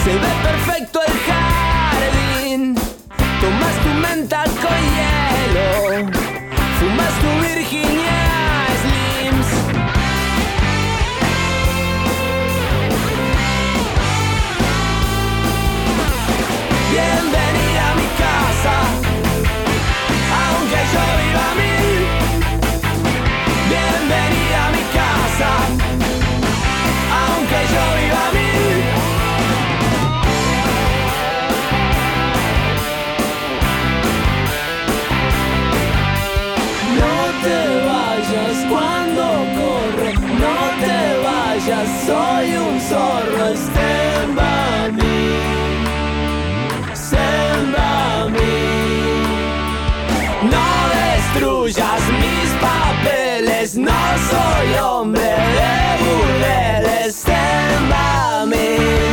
Se ve perfecto el jardín. Tomas tu menta con hielo, fumas tu Virginia Slims. Bienvenida a mi casa, aunque yo viva a mil. Bienvenida a mi casa, aunque yo viva a mil. Cuando corro, no te vayas, soy un zorro. Stand by me, stand by me. No destruyas mis papeles, no soy hombre de burdeles. Stand by me.